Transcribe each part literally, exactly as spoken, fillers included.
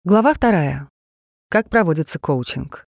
Глава вторая. Как проводится коучинг.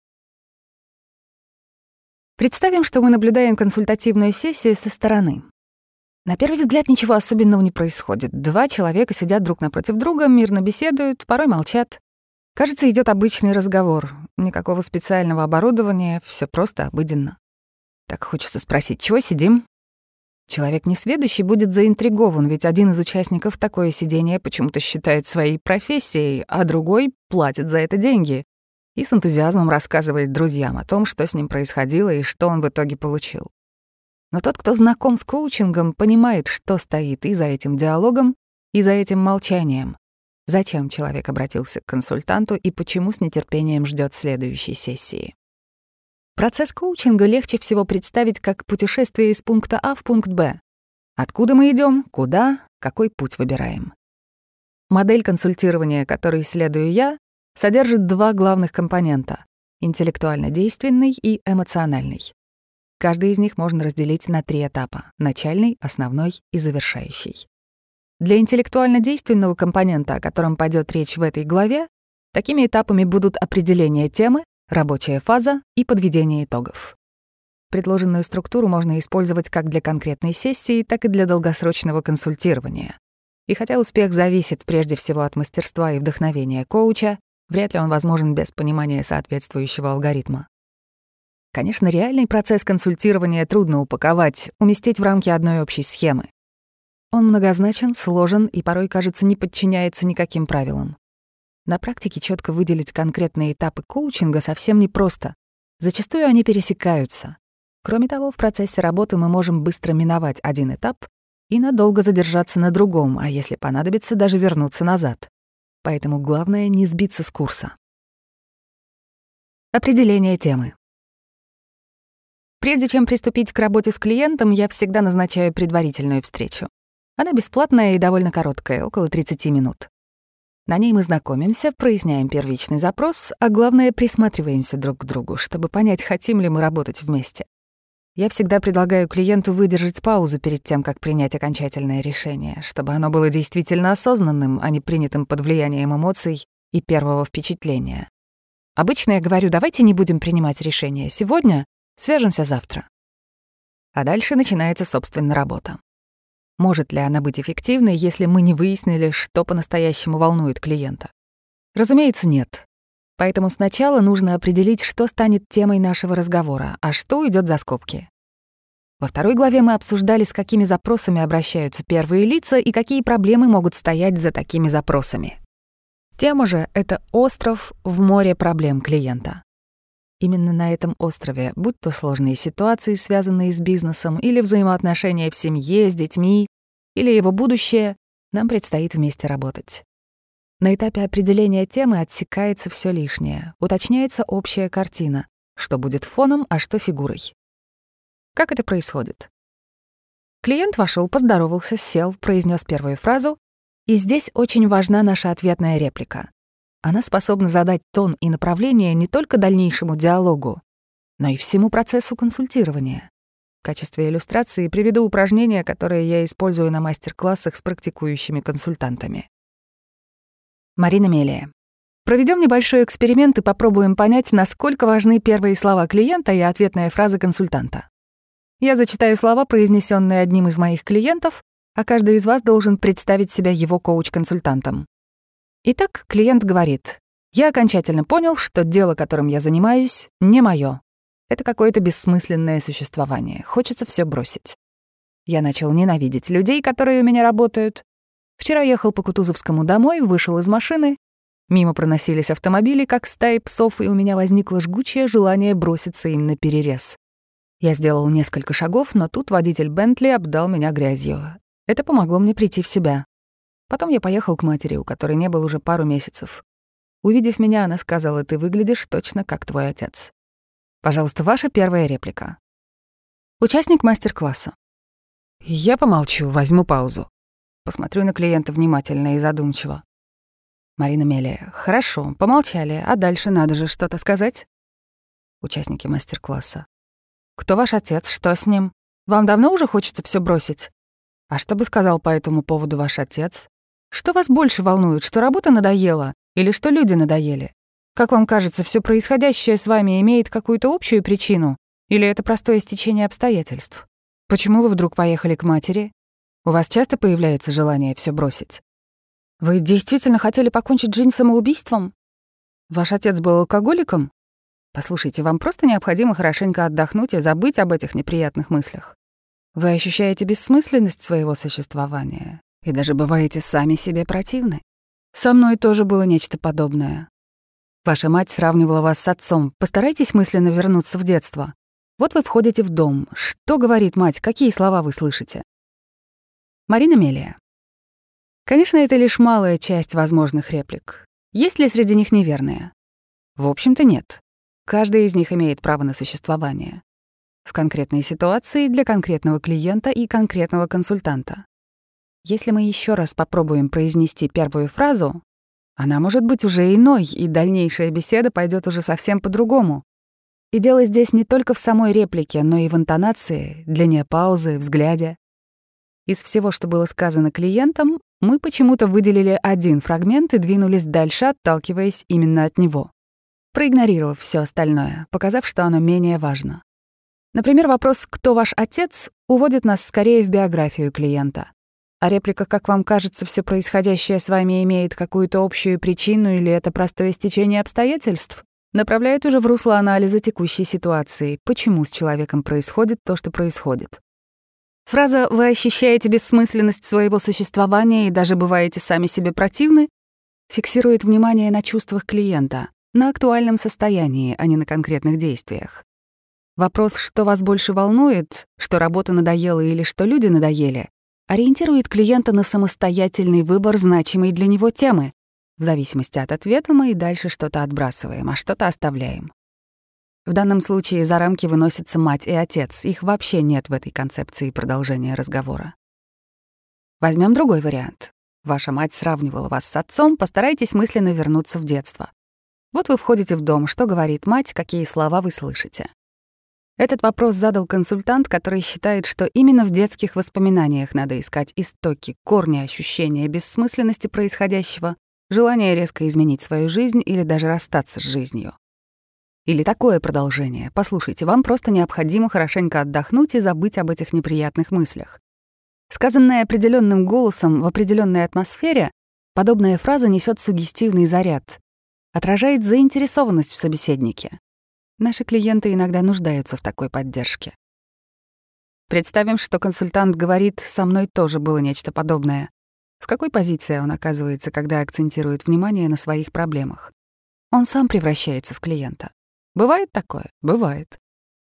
Представим, что мы наблюдаем консультативную сессию со стороны. На первый взгляд ничего особенного не происходит. Два человека сидят друг напротив друга, мирно беседуют, порой молчат. Кажется, идет обычный разговор. Никакого специального оборудования, все просто обыденно. Так хочется спросить, чего сидим? Человек несведущий будет заинтригован, ведь один из участников такое сидение почему-то считает своей профессией, а другой платит за это деньги и с энтузиазмом рассказывает друзьям о том, что с ним происходило и что он в итоге получил. Но тот, кто знаком с коучингом, понимает, что стоит и за этим диалогом, и за этим молчанием. Зачем человек обратился к консультанту и почему с нетерпением ждет следующей сессии. Процесс коучинга легче всего представить как путешествие из пункта А в пункт Б. Откуда мы идем, куда, какой путь выбираем. Модель консультирования, которой исследую я, содержит два главных компонента — интеллектуально-действенный и эмоциональный. Каждый из них можно разделить на три этапа — начальный, основной и завершающий. Для интеллектуально-действенного компонента, о котором пойдет речь в этой главе, такими этапами будут определение темы, рабочая фаза и подведение итогов. Предложенную структуру можно использовать как для конкретной сессии, так и для долгосрочного консультирования. И хотя успех зависит прежде всего от мастерства и вдохновения коуча, вряд ли он возможен без понимания соответствующего алгоритма. Конечно, реальный процесс консультирования трудно упаковать, уместить в рамки одной общей схемы. Он многозначен, сложен и порой, кажется, не подчиняется никаким правилам. На практике четко выделить конкретные этапы коучинга совсем непросто. Зачастую они пересекаются. Кроме того, в процессе работы мы можем быстро миновать один этап и надолго задержаться на другом, а если понадобится, даже вернуться назад. Поэтому главное — не сбиться с курса. Определение темы. Прежде чем приступить к работе с клиентом, я всегда назначаю предварительную встречу. Она бесплатная и довольно короткая, около тридцати минут. На ней мы знакомимся, проясняем первичный запрос, а главное — присматриваемся друг к другу, чтобы понять, хотим ли мы работать вместе. Я всегда предлагаю клиенту выдержать паузу перед тем, как принять окончательное решение, чтобы оно было действительно осознанным, а не принятым под влиянием эмоций и первого впечатления. Обычно я говорю: давайте не будем принимать решение сегодня, свяжемся завтра. А дальше начинается, собственно, работа. Может ли она быть эффективной, если мы не выяснили, что по-настоящему волнует клиента? Разумеется, нет. Поэтому сначала нужно определить, что станет темой нашего разговора, а что уйдет за скобки. Во второй главе мы обсуждали, с какими запросами обращаются первые лица и какие проблемы могут стоять за такими запросами. Тема же — это остров в море проблем клиента. Именно на этом острове, будь то сложные ситуации, связанные с бизнесом, или взаимоотношения в семье, с детьми, или его будущее, нам предстоит вместе работать. На этапе определения темы отсекается все лишнее, уточняется общая картина, что будет фоном, а что фигурой. Как это происходит? Клиент вошел, поздоровался, сел, произнес первую фразу, и здесь очень важна наша ответная реплика. Она способна задать тон и направление не только дальнейшему диалогу, но и всему процессу консультирования. В качестве иллюстрации приведу упражнение, которое я использую на мастер-классах с практикующими консультантами. Марина Мелия. Проведем небольшой эксперимент и попробуем понять, насколько важны первые слова клиента и ответная фраза консультанта. Я зачитаю слова, произнесенные одним из моих клиентов, а каждый из вас должен представить себя его коуч-консультантом. Итак, клиент говорит: «Я окончательно понял, что дело, которым я занимаюсь, не моё. Это какое-то бессмысленное существование. Хочется всё бросить. Я начал ненавидеть людей, которые у меня работают. Вчера ехал по Кутузовскому домой, вышел из машины. Мимо проносились автомобили, как стаи псов, и у меня возникло жгучее желание броситься им на перерез. Я сделал несколько шагов, но тут водитель Бентли обдал меня грязью. Это помогло мне прийти в себя. Потом я поехал к матери, у которой не был уже пару месяцев. Увидев меня, она сказала: «Ты выглядишь точно как твой отец». Пожалуйста, ваша первая реплика. Участник мастер-класса. Я помолчу, возьму паузу. Посмотрю на клиента внимательно и задумчиво. Марина Мелия. Хорошо, помолчали, а дальше надо же что-то сказать. Участники мастер-класса. Кто ваш отец, что с ним? Вам давно уже хочется все бросить? А что бы сказал по этому поводу ваш отец? Что вас больше волнует, что работа надоела Или что люди надоели? Как вам кажется, все происходящее с вами имеет какую-то общую причину? Или это простое стечение обстоятельств? Почему вы вдруг поехали к матери? У вас часто появляется желание все бросить? Вы действительно хотели покончить жизнь самоубийством? Ваш отец был алкоголиком? Послушайте, вам просто необходимо хорошенько отдохнуть и забыть об этих неприятных мыслях. Вы ощущаете бессмысленность своего существования и даже бываете сами себе противны. Со мной тоже было нечто подобное. Ваша мать сравнивала вас с отцом. Постарайтесь мысленно вернуться в детство. Вот вы входите в дом. Что говорит мать? Какие слова вы слышите? Марина Мелия. Конечно, это лишь малая часть возможных реплик. Есть ли среди них неверные? В общем-то, нет. Каждая из них имеет право на существование. В конкретной ситуации для конкретного клиента и конкретного консультанта. Если мы еще раз попробуем произнести первую фразу, она может быть уже иной, и дальнейшая беседа пойдет уже совсем по-другому. И дело здесь не только в самой реплике, но и в интонации, длине паузы, взгляде. Из всего, что было сказано клиентам, мы почему-то выделили один фрагмент и двинулись дальше, отталкиваясь именно от него, проигнорировав все остальное, показав, что оно менее важно. Например, вопрос «Кто ваш отец?» уводит нас скорее в биографию клиента. А реплика «Как вам кажется, все происходящее с вами имеет какую-то общую причину или это простое стечение обстоятельств?» направляет уже в русло анализа текущей ситуации, почему с человеком происходит то, что происходит. Фраза «Вы ощущаете бессмысленность своего существования и даже бываете сами себе противны» фиксирует внимание на чувствах клиента, на актуальном состоянии, а не на конкретных действиях. Вопрос, что вас больше волнует, что работа надоела или что люди надоели, ориентирует клиента на самостоятельный выбор значимой для него темы. В зависимости от ответа мы и дальше что-то отбрасываем, а что-то оставляем. В данном случае за рамки выносятся мать и отец, их вообще нет в этой концепции продолжения разговора. Возьмем другой вариант. Ваша мать сравнивала вас с отцом, постарайтесь мысленно вернуться в детство. Вот вы входите в дом, что говорит мать, какие слова вы слышите. Этот вопрос задал консультант, который считает, что именно в детских воспоминаниях надо искать истоки, корни ощущения бессмысленности происходящего, желание резко изменить свою жизнь или даже расстаться с жизнью. Или такое продолжение. Послушайте, вам просто необходимо хорошенько отдохнуть и забыть об этих неприятных мыслях. Сказанная определенным голосом в определенной атмосфере, подобная фраза несет суггестивный заряд, отражает заинтересованность в собеседнике. Наши клиенты иногда нуждаются в такой поддержке. Представим, что консультант говорит «со мной тоже было нечто подобное». В какой позиции он оказывается, когда акцентирует внимание на своих проблемах? Он сам превращается в клиента. Бывает такое? Бывает.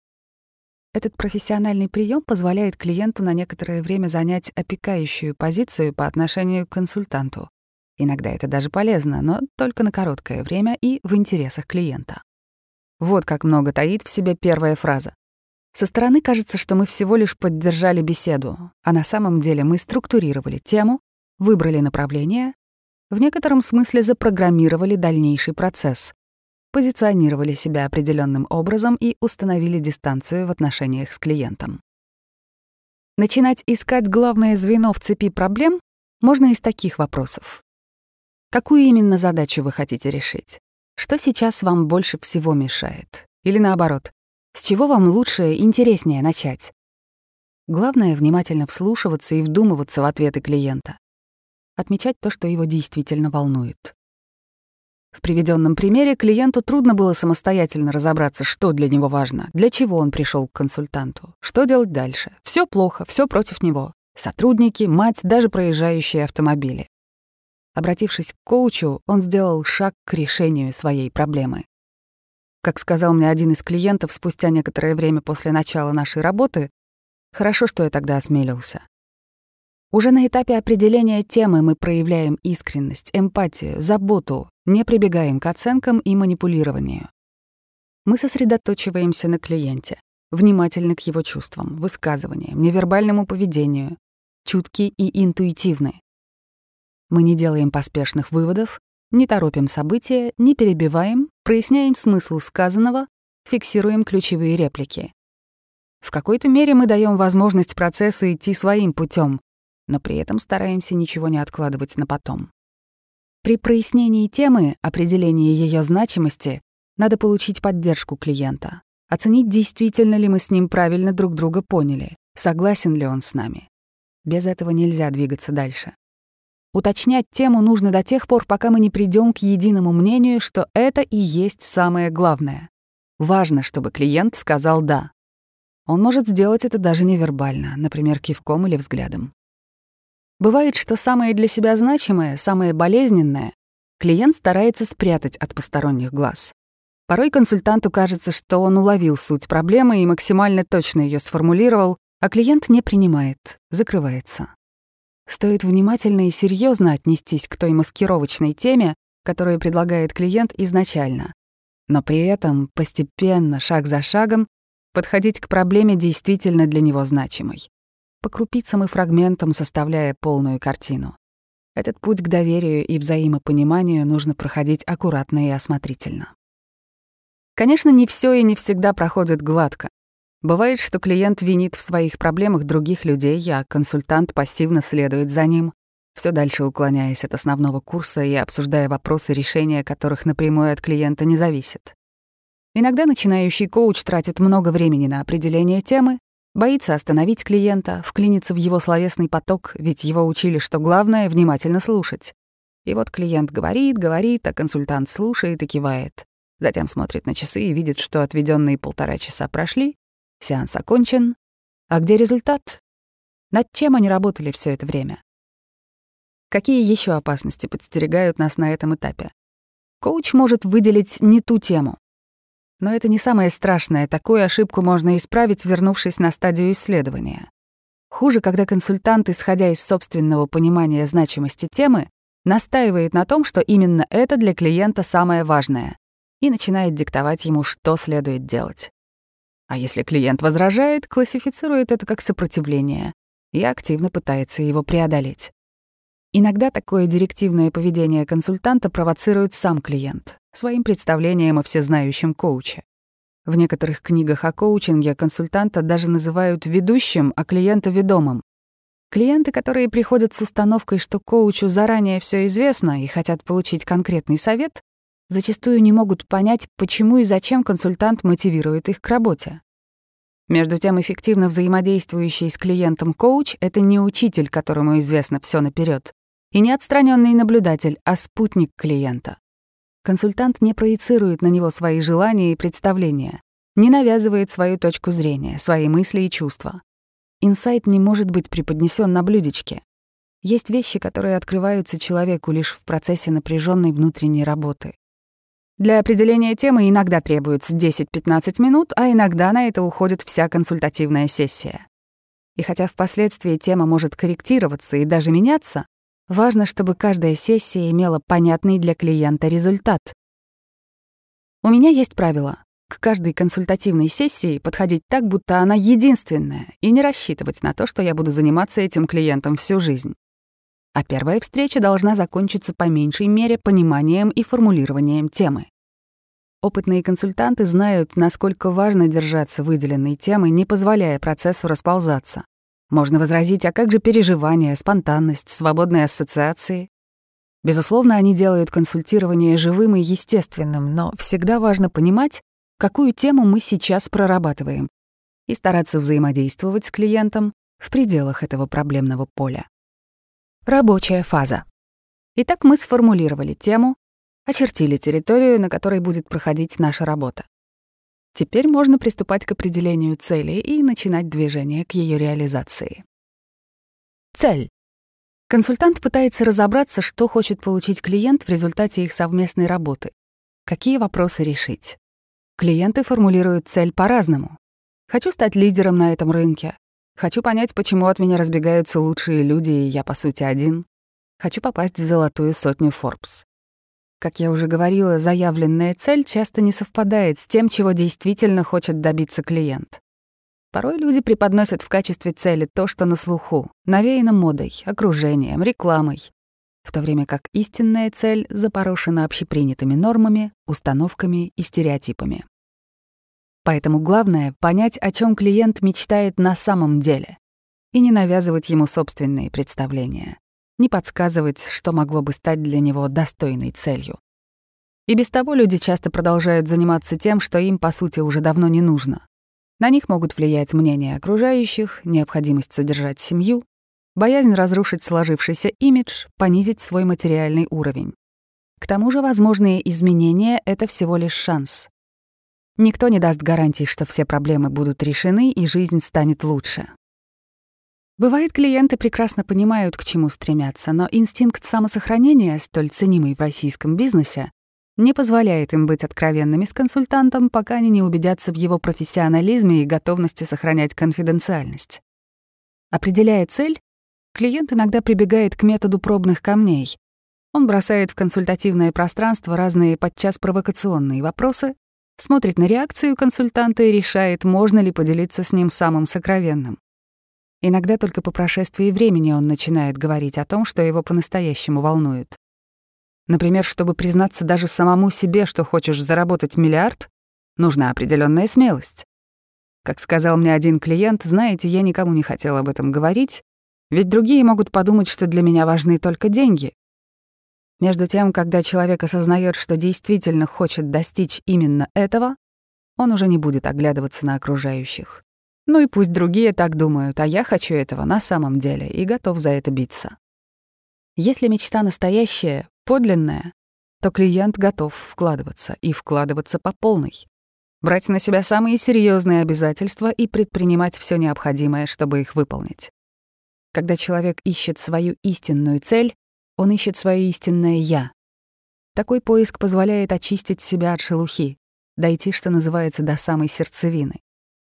Этот профессиональный прием позволяет клиенту на некоторое время занять опекающую позицию по отношению к консультанту. Иногда это даже полезно, но только на короткое время и в интересах клиента. Вот как много таит в себе первая фраза. Со стороны кажется, что мы всего лишь поддержали беседу, а на самом деле мы структурировали тему, выбрали направление, в некотором смысле запрограммировали дальнейший процесс, позиционировали себя определенным образом и установили дистанцию в отношениях с клиентом. Начинать искать главное звено в цепи проблем можно из таких вопросов. Какую именно задачу вы хотите решить? Что сейчас вам больше всего мешает? Или наоборот, с чего вам лучше и интереснее начать? Главное — внимательно вслушиваться и вдумываться в ответы клиента. Отмечать то, что его действительно волнует. В приведенном примере клиенту трудно было самостоятельно разобраться, что для него важно, для чего он пришел к консультанту, что делать дальше. Все плохо, все против него. Сотрудники, мать, даже проезжающие автомобили. Обратившись к коучу, он сделал шаг к решению своей проблемы. Как сказал мне один из клиентов спустя некоторое время после начала нашей работы, хорошо, что я тогда осмелился. Уже на этапе определения темы мы проявляем искренность, эмпатию, заботу, не прибегаем к оценкам и манипулированию. Мы сосредоточиваемся на клиенте, внимательны к его чувствам, высказываниям, невербальному поведению, чутки и интуитивны. Мы не делаем поспешных выводов, не торопим события, не перебиваем, проясняем смысл сказанного, фиксируем ключевые реплики. В какой-то мере мы даем возможность процессу идти своим путем, но при этом стараемся ничего не откладывать на потом. При прояснении темы, определении ее значимости, надо получить поддержку клиента, оценить, действительно ли мы с ним правильно друг друга поняли, согласен ли он с нами. Без этого нельзя двигаться дальше. Уточнять тему нужно до тех пор, пока мы не придем к единому мнению, что это и есть самое главное. Важно, чтобы клиент сказал «да». Он может сделать это даже невербально, например, кивком или взглядом. Бывает, что самое для себя значимое, самое болезненное клиент старается спрятать от посторонних глаз. Порой консультанту кажется, что он уловил суть проблемы и максимально точно ее сформулировал, а клиент не принимает, закрывается. Стоит внимательно и серьезно отнестись к той маскировочной теме, которую предлагает клиент изначально, но при этом постепенно, шаг за шагом, подходить к проблеме действительно для него значимой, по крупицам и фрагментам составляя полную картину. Этот путь к доверию и взаимопониманию нужно проходить аккуратно и осмотрительно. Конечно, не все и не всегда проходит гладко. Бывает, что клиент винит в своих проблемах других людей, а консультант пассивно следует за ним, все дальше уклоняясь от основного курса и обсуждая вопросы, решения которых напрямую от клиента не зависят. Иногда начинающий коуч тратит много времени на определение темы, боится остановить клиента, вклиниться в его словесный поток, ведь его учили, что главное — внимательно слушать. И вот клиент говорит, говорит, а консультант слушает и кивает. Затем смотрит на часы и видит, что отведенные полтора часа прошли, сеанс окончен. А где результат? Над чем они работали все это время? Какие еще опасности подстерегают нас на этом этапе? Коуч может выделить не ту тему. Но это не самое страшное, такую ошибку можно исправить, вернувшись на стадию исследования. Хуже, когда консультант, исходя из собственного понимания значимости темы, настаивает на том, что именно это для клиента самое важное, и начинает диктовать ему, что следует делать. А если клиент возражает, классифицирует это как сопротивление и активно пытается его преодолеть. Иногда такое директивное поведение консультанта провоцирует сам клиент своим представлением о всезнающем коуче. В некоторых книгах о коучинге консультанта даже называют ведущим, а клиента — ведомым. Клиенты, которые приходят с установкой, что коучу заранее все известно и хотят получить конкретный совет, зачастую не могут понять, почему и зачем консультант мотивирует их к работе. Между тем, эффективно взаимодействующий с клиентом коуч — это не учитель, которому известно все наперед, и не отстраненный наблюдатель, а спутник клиента. Консультант не проецирует на него свои желания и представления, не навязывает свою точку зрения, свои мысли и чувства. Инсайт не может быть преподнесен на блюдечке. Есть вещи, которые открываются человеку лишь в процессе напряженной внутренней работы. Для определения темы иногда требуется десять-пятнадцать минут, а иногда на это уходит вся консультативная сессия. И хотя впоследствии тема может корректироваться и даже меняться, важно, чтобы каждая сессия имела понятный для клиента результат. У меня есть правило: к каждой консультативной сессии подходить так, будто она единственная, и не рассчитывать на то, что я буду заниматься этим клиентом всю жизнь. А первая встреча должна закончиться по меньшей мере пониманием и формулированием темы. Опытные консультанты знают, насколько важно держаться выделенной темы, не позволяя процессу расползаться. Можно возразить, а как же переживания, спонтанность, свободные ассоциации? Безусловно, они делают консультирование живым и естественным, но всегда важно понимать, какую тему мы сейчас прорабатываем, и стараться взаимодействовать с клиентом в пределах этого проблемного поля. Рабочая фаза. Итак, мы сформулировали тему, очертили территорию, на которой будет проходить наша работа. Теперь можно приступать к определению цели и начинать движение к ее реализации. Цель. Консультант пытается разобраться, что хочет получить клиент в результате их совместной работы, какие вопросы решить. Клиенты формулируют цель по-разному. Хочу стать лидером на этом рынке. Хочу понять, почему от меня разбегаются лучшие люди, и я, по сути, один. Хочу попасть в золотую сотню Forbes. Как я уже говорила, заявленная цель часто не совпадает с тем, чего действительно хочет добиться клиент. Порой люди преподносят в качестве цели то, что на слуху, навеяно модой, окружением, рекламой, в то время как истинная цель запорошена общепринятыми нормами, установками и стереотипами. Поэтому главное — понять, о чем клиент мечтает на самом деле, и не навязывать ему собственные представления. ни подсказывать, что могло бы стать для него достойной целью. И без того люди часто продолжают заниматься тем, что им, по сути, уже давно не нужно. На них могут влиять мнения окружающих, необходимость содержать семью, боязнь разрушить сложившийся имидж, понизить свой материальный уровень. К тому же возможные изменения — это всего лишь шанс. Никто не даст гарантий, что все проблемы будут решены и жизнь станет лучше. Бывает, клиенты прекрасно понимают, к чему стремятся, но инстинкт самосохранения, столь ценимый в российском бизнесе, не позволяет им быть откровенными с консультантом, пока они не убедятся в его профессионализме и готовности сохранять конфиденциальность. Определяя цель, клиент иногда прибегает к методу пробных камней. Он бросает в консультативное пространство разные подчас провокационные вопросы, смотрит на реакцию консультанта и решает, можно ли поделиться с ним самым сокровенным. Иногда только по прошествии времени он начинает говорить о том, что его по-настоящему волнует. Например, чтобы признаться даже самому себе, что хочешь заработать миллиард, нужна определенная смелость. Как сказал мне один клиент, знаете, я никому не хотел об этом говорить, ведь другие могут подумать, что для меня важны только деньги. Между тем, когда человек осознает, что действительно хочет достичь именно этого, он уже не будет оглядываться на окружающих. Ну и пусть другие так думают, а я хочу этого на самом деле и готов за это биться. Если мечта настоящая, подлинная, то клиент готов вкладываться и вкладываться по полной. Брать на себя самые серьезные обязательства и предпринимать все необходимое, чтобы их выполнить. Когда человек ищет свою истинную цель, он ищет свое истинное «я». Такой поиск позволяет очистить себя от шелухи, дойти, что называется, до самой сердцевины.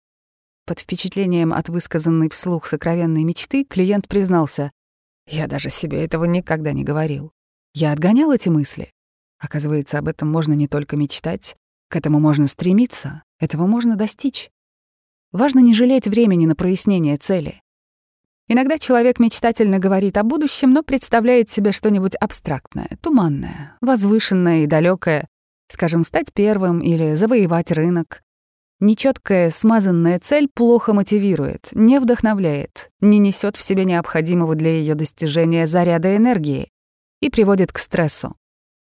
Под впечатлением от высказанной вслух сокровенной мечты клиент признался: «Я даже себе этого никогда не говорил. Я отгонял эти мысли. Оказывается, об этом можно не только мечтать, к этому можно стремиться, этого можно достичь. Важно не жалеть времени на прояснение цели. Иногда человек мечтательно говорит о будущем, но представляет себе что-нибудь абстрактное, туманное, возвышенное и далекое, скажем, стать первым или завоевать рынок. Нечёткая, смазанная цель плохо мотивирует, не вдохновляет, не несёт в себе необходимого для её достижения заряда энергии и приводит к стрессу.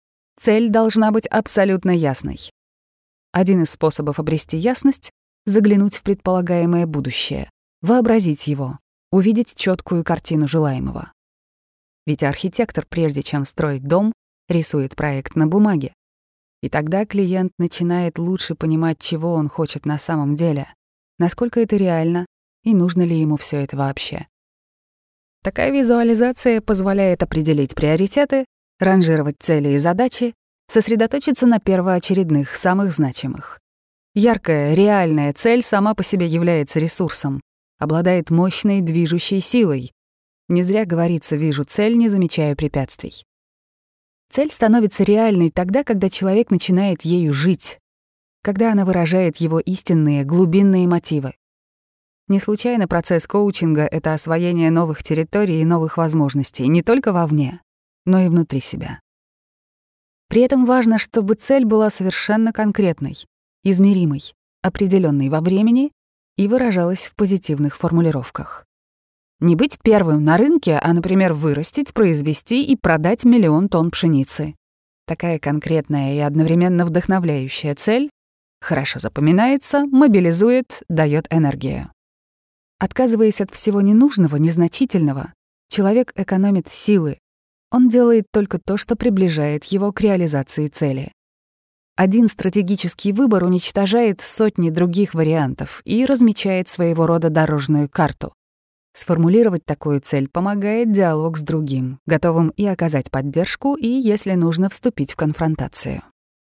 Цель должна быть абсолютно ясной. Один из способов обрести ясность — заглянуть в предполагаемое будущее, вообразить его, увидеть чёткую картину желаемого. Ведь архитектор, прежде чем строить дом, рисует проект на бумаге. И тогда клиент начинает лучше понимать, чего он хочет на самом деле, насколько это реально и нужно ли ему всё это вообще. Такая визуализация позволяет определить приоритеты, ранжировать цели и задачи, сосредоточиться на первоочередных, самых значимых. Яркая, реальная цель сама по себе является ресурсом, обладает мощной движущей силой. Не зря говорится «вижу цель, не замечаю препятствий». Цель становится реальной тогда, когда человек начинает ею жить, когда она выражает его истинные, глубинные мотивы. Не случайно процесс коучинга — это освоение новых территорий и новых возможностей не только вовне, но и внутри себя. При этом важно, чтобы цель была совершенно конкретной, измеримой, определенной во времени и выражалась в позитивных формулировках. Не быть первым на рынке, а, например, вырастить, произвести и продать миллион тонн пшеницы. Такая конкретная и одновременно вдохновляющая цель хорошо запоминается, мобилизует, даёт энергию. Отказываясь от всего ненужного, незначительного, человек экономит силы. Он делает только то, что приближает его к реализации цели. Один стратегический выбор уничтожает сотни других вариантов и размечает своего рода дорожную карту. Сформулировать такую цель помогает диалог с другим, готовым и оказать поддержку, и, если нужно, вступить в конфронтацию.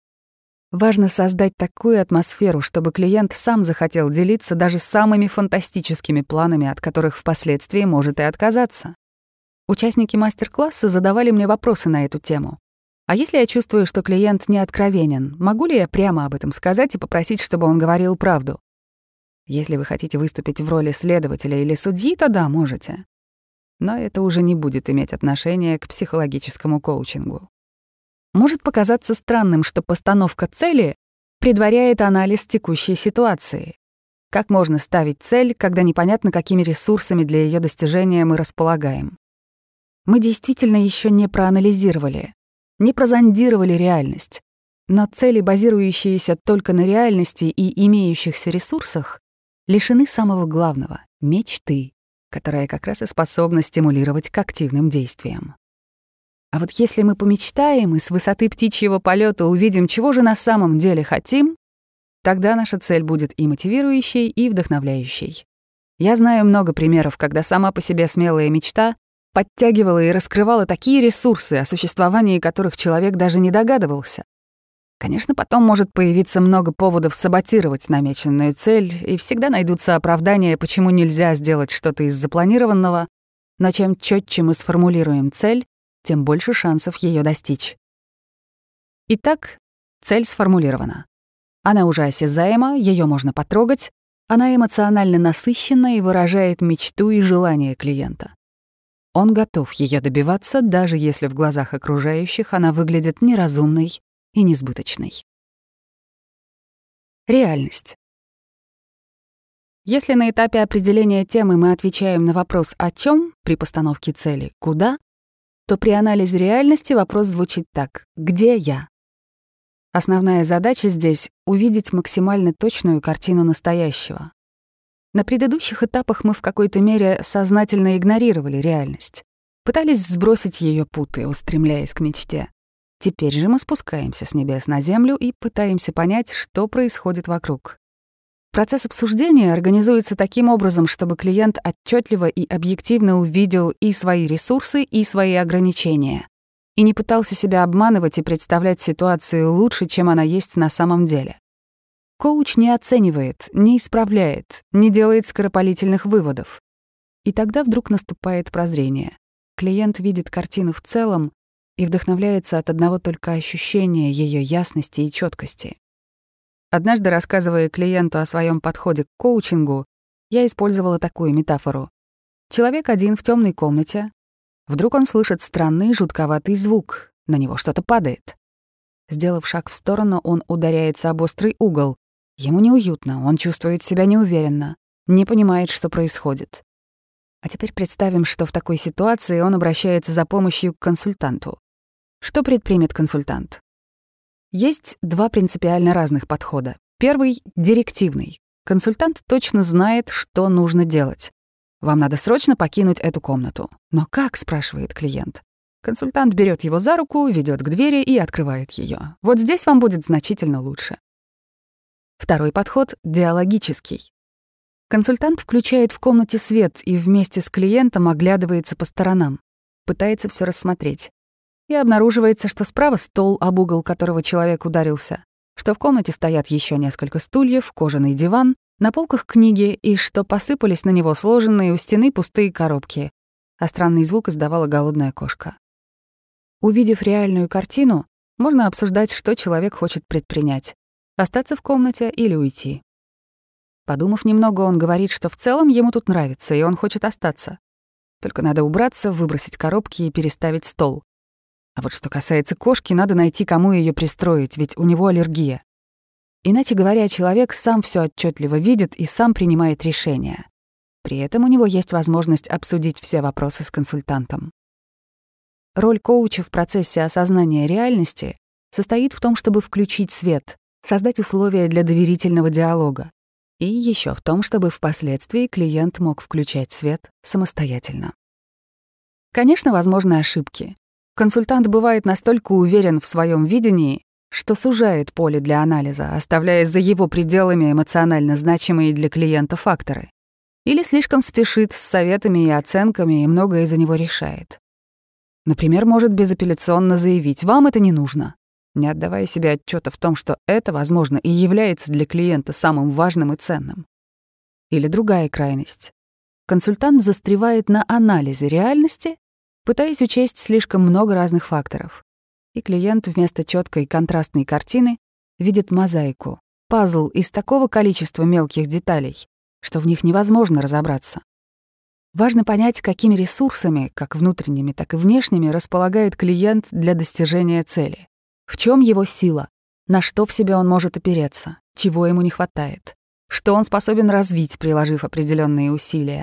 Важно создать такую атмосферу, чтобы клиент сам захотел делиться даже самыми фантастическими планами, от которых впоследствии может и отказаться. Участники мастер-класса задавали мне вопросы на эту тему. А если я чувствую, что клиент не откровенен, могу ли я прямо об этом сказать и попросить, чтобы он говорил правду? Если вы хотите выступить в роли следователя или судьи, то да, можете. Но это уже не будет иметь отношения к психологическому коучингу. Может показаться странным, что постановка цели предваряет анализ текущей ситуации. Как можно ставить цель, когда непонятно, какими ресурсами для ее достижения мы располагаем? Мы действительно еще не проанализировали, не прозондировали реальность, но цели, базирующиеся только на реальности и имеющихся ресурсах, лишены самого главного — мечты, которая как раз и способна стимулировать к активным действиям. А вот если мы помечтаем и с высоты птичьего полета увидим, чего же на самом деле хотим, тогда наша цель будет и мотивирующей, и вдохновляющей. Я знаю много примеров, когда сама по себе смелая мечта подтягивала и раскрывала такие ресурсы, о существовании которых человек даже не догадывался. Конечно, потом может появиться много поводов саботировать намеченную цель, и всегда найдутся оправдания, почему нельзя сделать что-то из запланированного, но чем чётче мы сформулируем цель, тем больше шансов ее достичь. Итак, цель сформулирована. Она уже осязаема, ее можно потрогать, она эмоционально насыщена и выражает мечту и желание клиента. Он готов ее добиваться, даже если в глазах окружающих она выглядит неразумной и несбыточной. Реальность. Если на этапе определения темы мы отвечаем на вопрос «о чем» при постановке цели «куда?», то при анализе реальности вопрос звучит так: «Где я?». Основная задача здесь — увидеть максимально точную картину настоящего. На предыдущих этапах мы в какой-то мере сознательно игнорировали реальность, пытались сбросить ее путы, устремляясь к мечте. Теперь же мы спускаемся с небес на землю и пытаемся понять, что происходит вокруг. Процесс обсуждения организуется таким образом, чтобы клиент отчетливо и объективно увидел и свои ресурсы, и свои ограничения, и не пытался себя обманывать и представлять ситуацию лучше, чем она есть на самом деле. Коуч не оценивает, не исправляет, не делает скоропалительных выводов. И тогда вдруг наступает прозрение. Клиент видит картину в целом и вдохновляется от одного только ощущения ее ясности и четкости. Однажды, рассказывая клиенту о своем подходе к коучингу, я использовала такую метафору. Человек один в темной комнате. Вдруг он слышит странный, жутковатый звук. На него что-то падает. Сделав шаг в сторону, он ударяется об острый угол. Ему неуютно, он чувствует себя неуверенно, не понимает, что происходит. А теперь представим, что в такой ситуации он обращается за помощью к консультанту. Что предпримет консультант? Есть два принципиально разных подхода. Первый — директивный. Консультант точно знает, что нужно делать. «Вам надо срочно покинуть эту комнату». «Но как?» — спрашивает клиент. Консультант берет его за руку, ведет к двери и открывает ее. «Вот здесь вам будет значительно лучше». Второй подход — диалогический. Консультант включает в комнате свет и вместе с клиентом оглядывается по сторонам, пытается все рассмотреть. И обнаруживается, что справа стол, об угол которого человек ударился, что в комнате стоят еще несколько стульев, кожаный диван, на полках книги и что посыпались на него сложенные у стены пустые коробки, а странный звук издавала голодная кошка. Увидев реальную картину, можно обсуждать, что человек хочет предпринять. Остаться в комнате или уйти. Подумав немного, он говорит, что в целом ему тут нравится, и он хочет остаться. Только надо убраться, выбросить коробки и переставить стол. А вот что касается кошки, надо найти, кому ее пристроить, ведь у него аллергия. Иначе говоря, человек сам все отчетливо видит и сам принимает решения. При этом у него есть возможность обсудить все вопросы с консультантом. Роль коуча в процессе осознания реальности состоит в том, чтобы включить свет, создать условия для доверительного диалога. И еще в том, чтобы впоследствии клиент мог включать свет самостоятельно. Конечно, возможны ошибки. Консультант бывает настолько уверен в своем видении, что сужает поле для анализа, оставляя за его пределами эмоционально значимые для клиента факторы. Или слишком спешит с советами и оценками и многое за него решает. Например, может безапелляционно заявить: «Вам это не нужно», не отдавая себе отчета в том, что это, возможно, и является для клиента самым важным и ценным. Или другая крайность. Консультант застревает на анализе реальности, пытаясь учесть слишком много разных факторов. И клиент вместо четкой контрастной картины видит мозаику, пазл из такого количества мелких деталей, что в них невозможно разобраться. Важно понять, какими ресурсами, как внутренними, так и внешними, располагает клиент для достижения цели. В чем его сила? На что в себе он может опереться? Чего ему не хватает? Что он способен развить, приложив определенные усилия?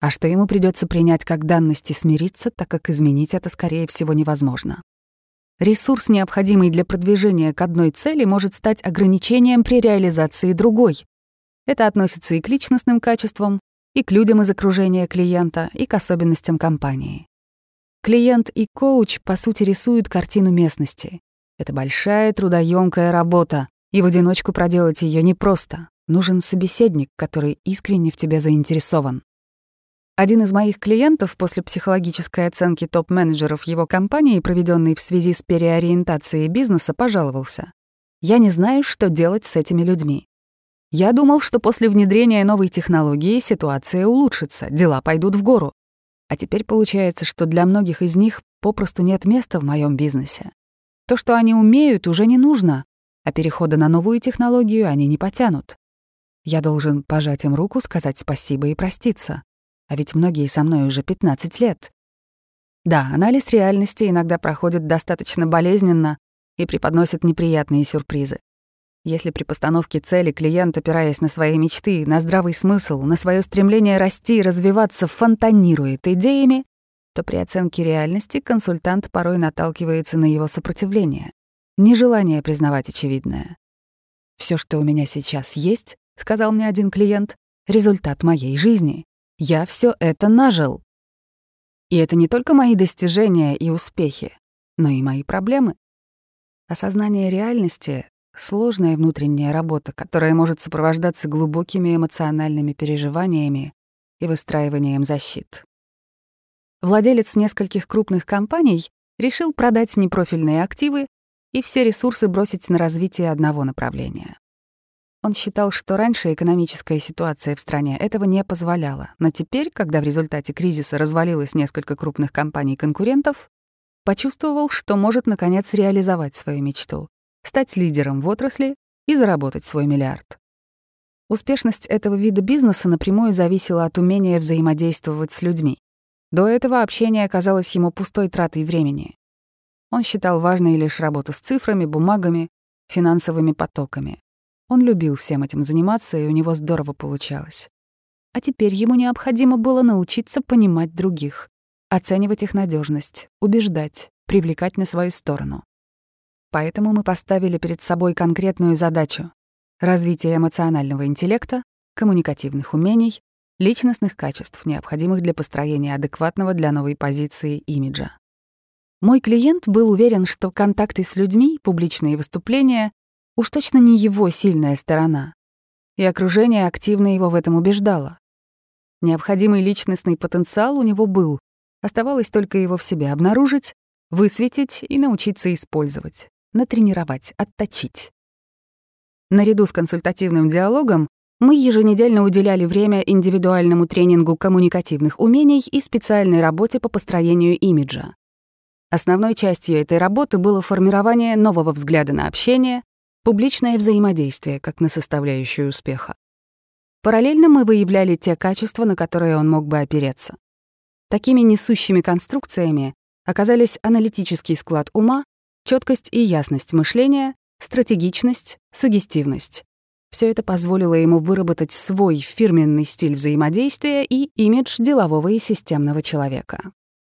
а что ему придется принять как данность и смириться, так как изменить это, скорее всего, невозможно. Ресурс, необходимый для продвижения к одной цели, может стать ограничением при реализации другой. Это относится и к личностным качествам, и к людям из окружения клиента, и к особенностям компании. Клиент и коуч, по сути, рисуют картину местности. Это большая трудоемкая работа, и в одиночку проделать ее непросто. Нужен собеседник, который искренне в тебе заинтересован. Один из моих клиентов после психологической оценки топ-менеджеров его компании, проведенной в связи с переориентацией бизнеса, пожаловался: «Я не знаю, что делать с этими людьми. Я думал, что после внедрения новой технологии ситуация улучшится, дела пойдут в гору. А теперь получается, что для многих из них попросту нет места в моем бизнесе. То, что они умеют, уже не нужно, а перехода на новую технологию они не потянут. Я должен пожать им руку, сказать спасибо и проститься. А ведь многие со мной уже пятнадцать лет. Да, анализ реальности иногда проходит достаточно болезненно и преподносит неприятные сюрпризы. Если при постановке цели клиент, опираясь на свои мечты, на здравый смысл, на свое стремление расти и развиваться, фонтанирует идеями, то при оценке реальности консультант порой наталкивается на его сопротивление, нежелание признавать очевидное. «Все, что у меня сейчас есть, — сказал мне один клиент, — результат моей жизни. Я все это нажил. И это не только мои достижения и успехи, но и мои проблемы. Осознание реальности — сложная внутренняя работа, которая может сопровождаться глубокими эмоциональными переживаниями и выстраиванием защит. Владелец нескольких крупных компаний решил продать непрофильные активы и все ресурсы бросить на развитие одного направления. Он считал, что раньше экономическая ситуация в стране этого не позволяла, но теперь, когда в результате кризиса развалилось несколько крупных компаний-конкурентов, почувствовал, что может, наконец, реализовать свою мечту, стать лидером в отрасли и заработать свой миллиард. Успешность этого вида бизнеса напрямую зависела от умения взаимодействовать с людьми. До этого общение казалось ему пустой тратой времени. Он считал важной лишь работу с цифрами, бумагами, финансовыми потоками. Он любил всем этим заниматься, и у него здорово получалось. А теперь ему необходимо было научиться понимать других, оценивать их надежность, убеждать, привлекать на свою сторону. Поэтому мы поставили перед собой конкретную задачу — развитие эмоционального интеллекта, коммуникативных умений, личностных качеств, необходимых для построения адекватного для новой позиции имиджа. Мой клиент был уверен, что контакты с людьми, публичные выступления — уж точно не его сильная сторона, и окружение активно его в этом убеждало. Необходимый личностный потенциал у него был, оставалось только его в себе обнаружить, высветить и научиться использовать, натренировать, отточить. Наряду с консультативным диалогом мы еженедельно уделяли время индивидуальному тренингу коммуникативных умений и специальной работе по построению имиджа. Основной частью этой работы было формирование нового взгляда на общение, публичное взаимодействие как на составляющую успеха. Параллельно мы выявляли те качества, на которые он мог бы опереться. Такими несущими конструкциями оказались аналитический склад ума, четкость и ясность мышления, стратегичность, суггестивность. Все это позволило ему выработать свой фирменный стиль взаимодействия и имидж делового и системного человека.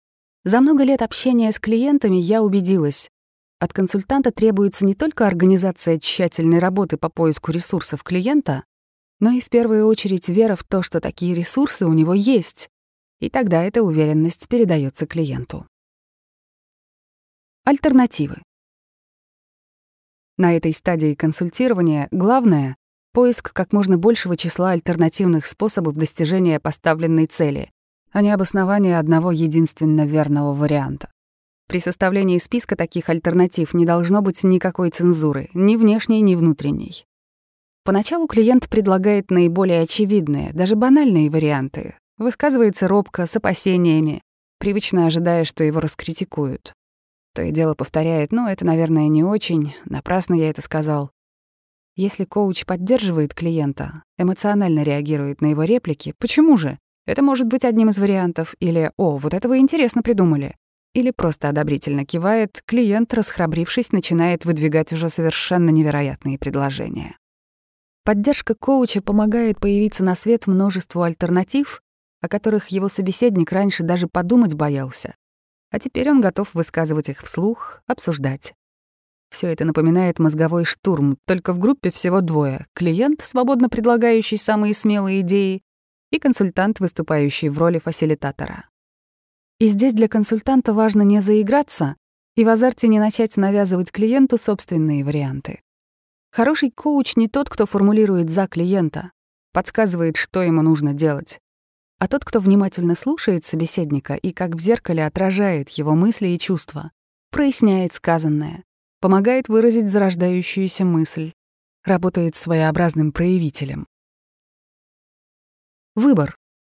За много лет общения с клиентами я убедилась, от консультанта требуется не только организация тщательной работы по поиску ресурсов клиента, но и в первую очередь вера в то, что такие ресурсы у него есть, и тогда эта уверенность передается клиенту. Альтернативы. На этой стадии консультирования главное — поиск как можно большего числа альтернативных способов достижения поставленной цели, а не обоснование одного единственно верного варианта. При составлении списка таких альтернатив не должно быть никакой цензуры, ни внешней, ни внутренней. Поначалу клиент предлагает наиболее очевидные, даже банальные варианты, высказывается робко, с опасениями, привычно ожидая, что его раскритикуют. То и дело повторяет: «Ну, это, наверное, не очень, напрасно я это сказал». Если коуч поддерживает клиента, эмоционально реагирует на его реплики: «Почему же? Это может быть одним из вариантов», или «О, вот это вы интересно придумали», или просто одобрительно кивает, клиент, расхрабрившись, начинает выдвигать уже совершенно невероятные предложения. Поддержка коуча помогает появиться на свет множеству альтернатив о которых его собеседник раньше даже подумать боялся, а теперь он готов высказывать их вслух, обсуждать. Все это напоминает мозговой штурм, только в группе всего двое — клиент, свободно предлагающий самые смелые идеи, и консультант, выступающий в роли фасилитатора. И здесь для консультанта важно не заиграться и в азарте не начать навязывать клиенту собственные варианты. Хороший коуч не тот, кто формулирует за клиента, подсказывает, что ему нужно делать, а тот, кто внимательно слушает собеседника и как в зеркале отражает его мысли и чувства, проясняет сказанное, помогает выразить зарождающуюся мысль, работает своеобразным проявителем. Выбор.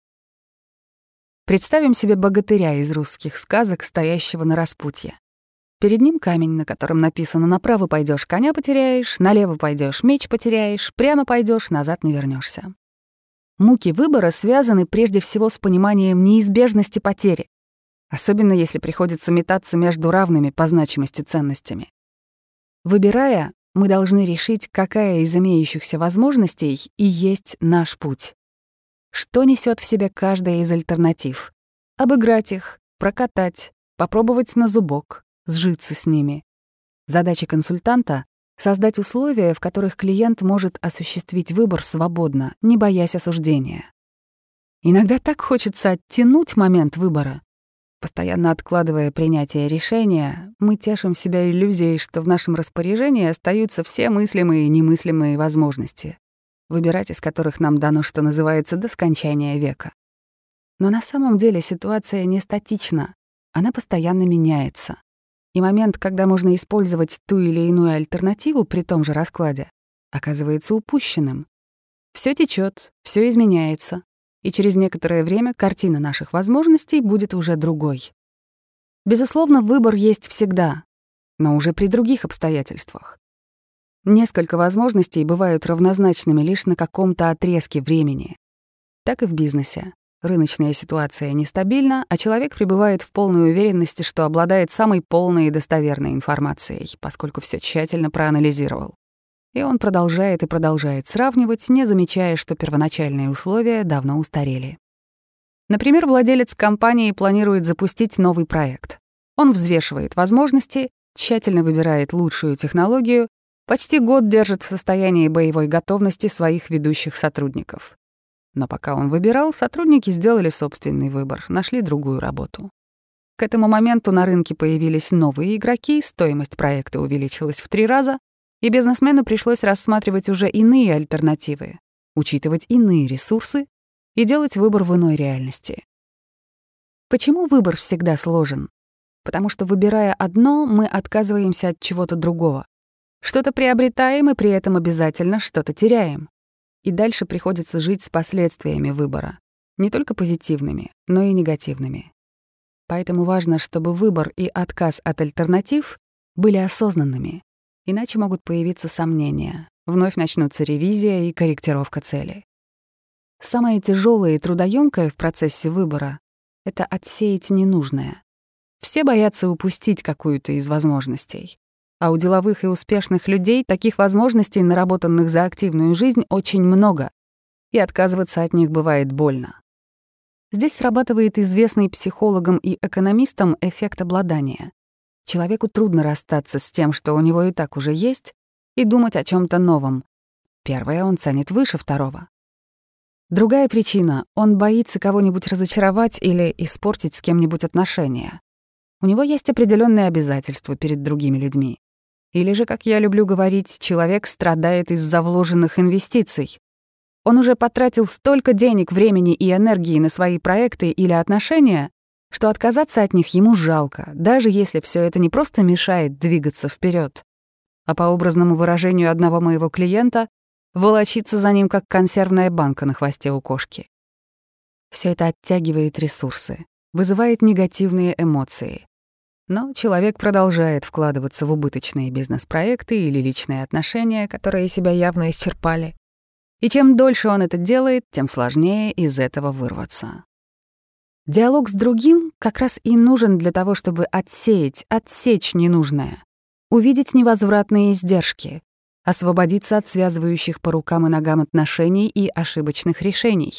Представим себе богатыря из русских сказок, стоящего на распутье. Перед ним камень, на котором написано: направо пойдешь, коня потеряешь, налево пойдешь, меч потеряешь, прямо пойдешь, назад не вернешься. Муки выбора связаны прежде всего с пониманием неизбежности потери, особенно если приходится метаться между равными по значимости ценностями. Выбирая, мы должны решить, какая из имеющихся возможностей и есть наш путь. Что несет в себе каждая из альтернатив? Обыграть их, прокатать, попробовать на зубок, сжиться с ними. Задача консультанта — создать условия, в которых клиент может осуществить выбор свободно, не боясь осуждения. Иногда так хочется оттянуть момент выбора. Постоянно откладывая принятие решения, мы тешим себя иллюзией, что в нашем распоряжении остаются все мыслимые и немыслимые возможности, выбирать из которых нам дано, что называется, до скончания века. Но на самом деле ситуация не статична, она постоянно меняется. И момент, когда можно использовать ту или иную альтернативу при том же раскладе, оказывается упущенным. Все течет, все изменяется, и через некоторое время картина наших возможностей будет уже другой. Безусловно, выбор есть всегда, но уже при других обстоятельствах. Несколько возможностей бывают равнозначными лишь на каком-то отрезке времени. Так и в бизнесе. Рыночная ситуация нестабильна, а человек пребывает в полной уверенности, что обладает самой полной и достоверной информацией, поскольку все тщательно проанализировал. И он продолжает и продолжает сравнивать, не замечая, что первоначальные условия давно устарели. Например, владелец компании планирует запустить новый проект. Он взвешивает возможности, тщательно выбирает лучшую технологию, почти год держит в состоянии боевой готовности своих ведущих сотрудников. Но пока он выбирал, сотрудники сделали собственный выбор, нашли другую работу. К этому моменту на рынке появились новые игроки, стоимость проекта увеличилась в три раза, и бизнесмену пришлось рассматривать уже иные альтернативы, учитывать иные ресурсы и делать выбор в иной реальности. Почему выбор всегда сложен? Потому что, выбирая одно, мы отказываемся от чего-то другого. Что-то приобретаем и при этом обязательно что-то теряем. И дальше приходится жить с последствиями выбора, не только позитивными, но и негативными. Поэтому важно, чтобы выбор и отказ от альтернатив были осознанными, иначе могут появиться сомнения, вновь начнутся ревизия и корректировка цели. Самое тяжелое и трудоемкое в процессе выбора — это отсеять ненужное. Все боятся упустить какую-то из возможностей. А у деловых и успешных людей таких возможностей, наработанных за активную жизнь, очень много, и отказываться от них бывает больно. Здесь срабатывает известный психологам и экономистам эффект обладания. Человеку трудно расстаться с тем, что у него и так уже есть, и думать о чем-то новом. Первое он ценит выше второго. Другая причина — он боится кого-нибудь разочаровать или испортить с кем-нибудь отношения. У него есть определенные обязательства перед другими людьми. Или же, как я люблю говорить, человек страдает из-за вложенных инвестиций. Он уже потратил столько денег, времени и энергии на свои проекты или отношения, что отказаться от них ему жалко, даже если все это не просто мешает двигаться вперед, а по образному выражению одного моего клиента волочиться за ним, как консервная банка на хвосте у кошки. Все это оттягивает ресурсы, вызывает негативные эмоции. Но человек продолжает вкладываться в убыточные бизнес-проекты или личные отношения, которые себя явно исчерпали. И чем дольше он это делает, тем сложнее из этого вырваться. Диалог с другим как раз и нужен для того, чтобы отсеять, отсечь ненужное, увидеть невозвратные издержки, освободиться от связывающих по рукам и ногам отношений и ошибочных решений,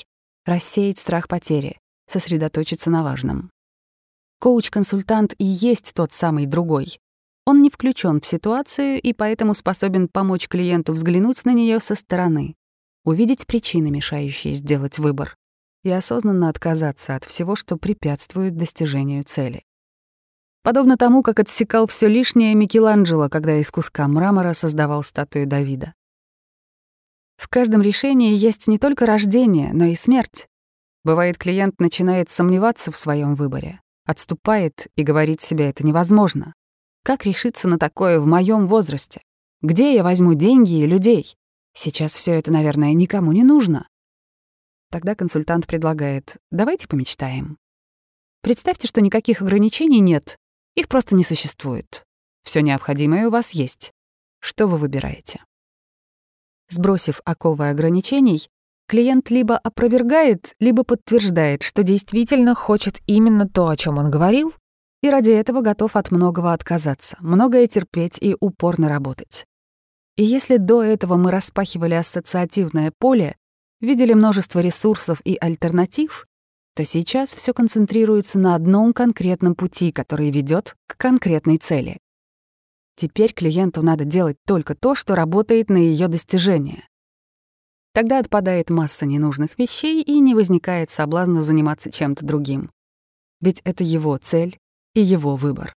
рассеять страх потери, сосредоточиться на важном. Коуч-консультант и есть тот самый другой. Он не включен в ситуацию и поэтому способен помочь клиенту взглянуть на нее со стороны, увидеть причины, мешающие сделать выбор, и осознанно отказаться от всего, что препятствует достижению цели. Подобно тому, как отсекал все лишнее Микеланджело, когда из куска мрамора создавал статую Давида. В каждом решении есть не только рождение, но и смерть. Бывает, клиент начинает сомневаться в своем выборе, отступает и говорит себе: это невозможно. Как решиться на такое в моем возрасте? Где я возьму деньги и людей? Сейчас все это, наверное, никому не нужно. Тогда консультант предлагает: давайте помечтаем. Представьте, что никаких ограничений нет, их просто не существует. Все необходимое у вас есть. Что вы выбираете? Сбросив оковы ограничений, клиент либо опровергает, либо подтверждает, что действительно хочет именно то, о чем он говорил, и ради этого готов от многого отказаться, многое терпеть и упорно работать. И если до этого мы распахивали ассоциативное поле, видели множество ресурсов и альтернатив, то сейчас все концентрируется на одном конкретном пути, который ведет к конкретной цели. Теперь клиенту надо делать только то, что работает на ее достижение. Тогда отпадает масса ненужных вещей и не возникает соблазна заниматься чем-то другим. Ведь это его цель и его выбор.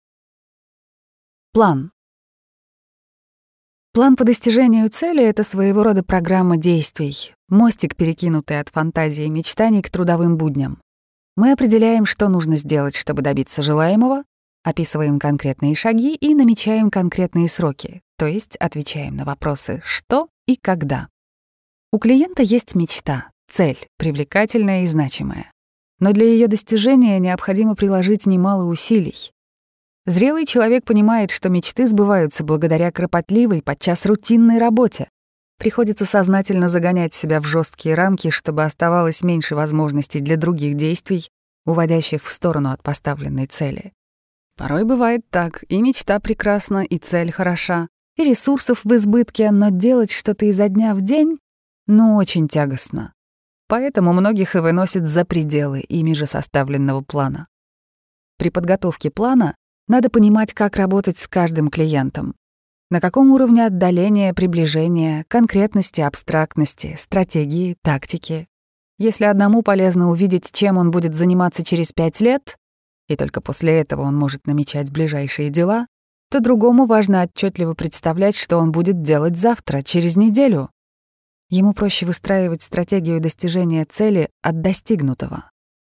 План. План по достижению цели — это своего рода программа действий, мостик, перекинутый от фантазии и мечтаний к трудовым будням. Мы определяем, что нужно сделать, чтобы добиться желаемого, описываем конкретные шаги и намечаем конкретные сроки, то есть отвечаем на вопросы «что» и «когда». У клиента есть мечта, цель, привлекательная и значимая. Но для ее достижения необходимо приложить немало усилий. Зрелый человек понимает, что мечты сбываются благодаря кропотливой, подчас рутинной работе. Приходится сознательно загонять себя в жесткие рамки, чтобы оставалось меньше возможностей для других действий, уводящих в сторону от поставленной цели. Порой бывает так: и мечта прекрасна, и цель хороша, и ресурсов в избытке, но делать что-то изо дня в день ну очень тягостно. Поэтому многих и выносит за пределы ими же составленного плана. При подготовке плана надо понимать, как работать с каждым клиентом. На каком уровне отдаления, приближения, конкретности, абстрактности, стратегии, тактики. Если одному полезно увидеть, чем он будет заниматься через пять лет, и только после этого он может намечать ближайшие дела, то другому важно отчетливо представлять, что он будет делать завтра, через неделю. Ему проще выстраивать стратегию достижения цели от достигнутого.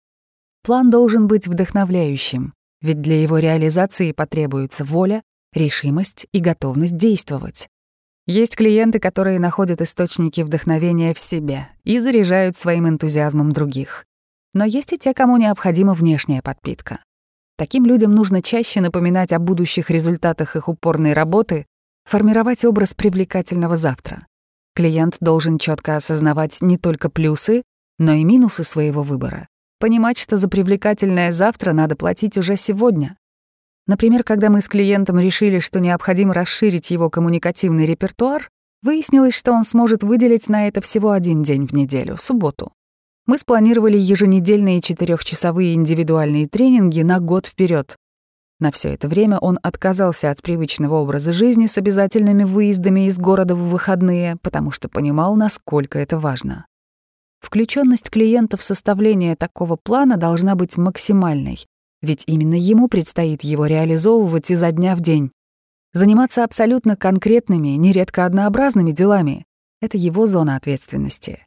План должен быть вдохновляющим, ведь для его реализации потребуется воля, решимость и готовность действовать. Есть клиенты, которые находят источники вдохновения в себе и заряжают своим энтузиазмом других. Но есть и те, кому необходима внешняя подпитка. Таким людям нужно чаще напоминать о будущих результатах их упорной работы, формировать образ привлекательного завтра. Клиент должен четко осознавать не только плюсы, но и минусы своего выбора. Понимать, что за привлекательное завтра надо платить уже сегодня. Например, когда мы с клиентом решили, что необходимо расширить его коммуникативный репертуар, выяснилось, что он сможет выделить на это всего один день в неделю — субботу. Мы спланировали еженедельные четырехчасовые индивидуальные тренинги на год вперед. На все это время он отказался от привычного образа жизни с обязательными выездами из города в выходные, потому что понимал, насколько это важно. Включенность клиента в составление такого плана должна быть максимальной, ведь именно ему предстоит его реализовывать изо дня в день. Заниматься абсолютно конкретными, нередко однообразными делами — это его зона ответственности.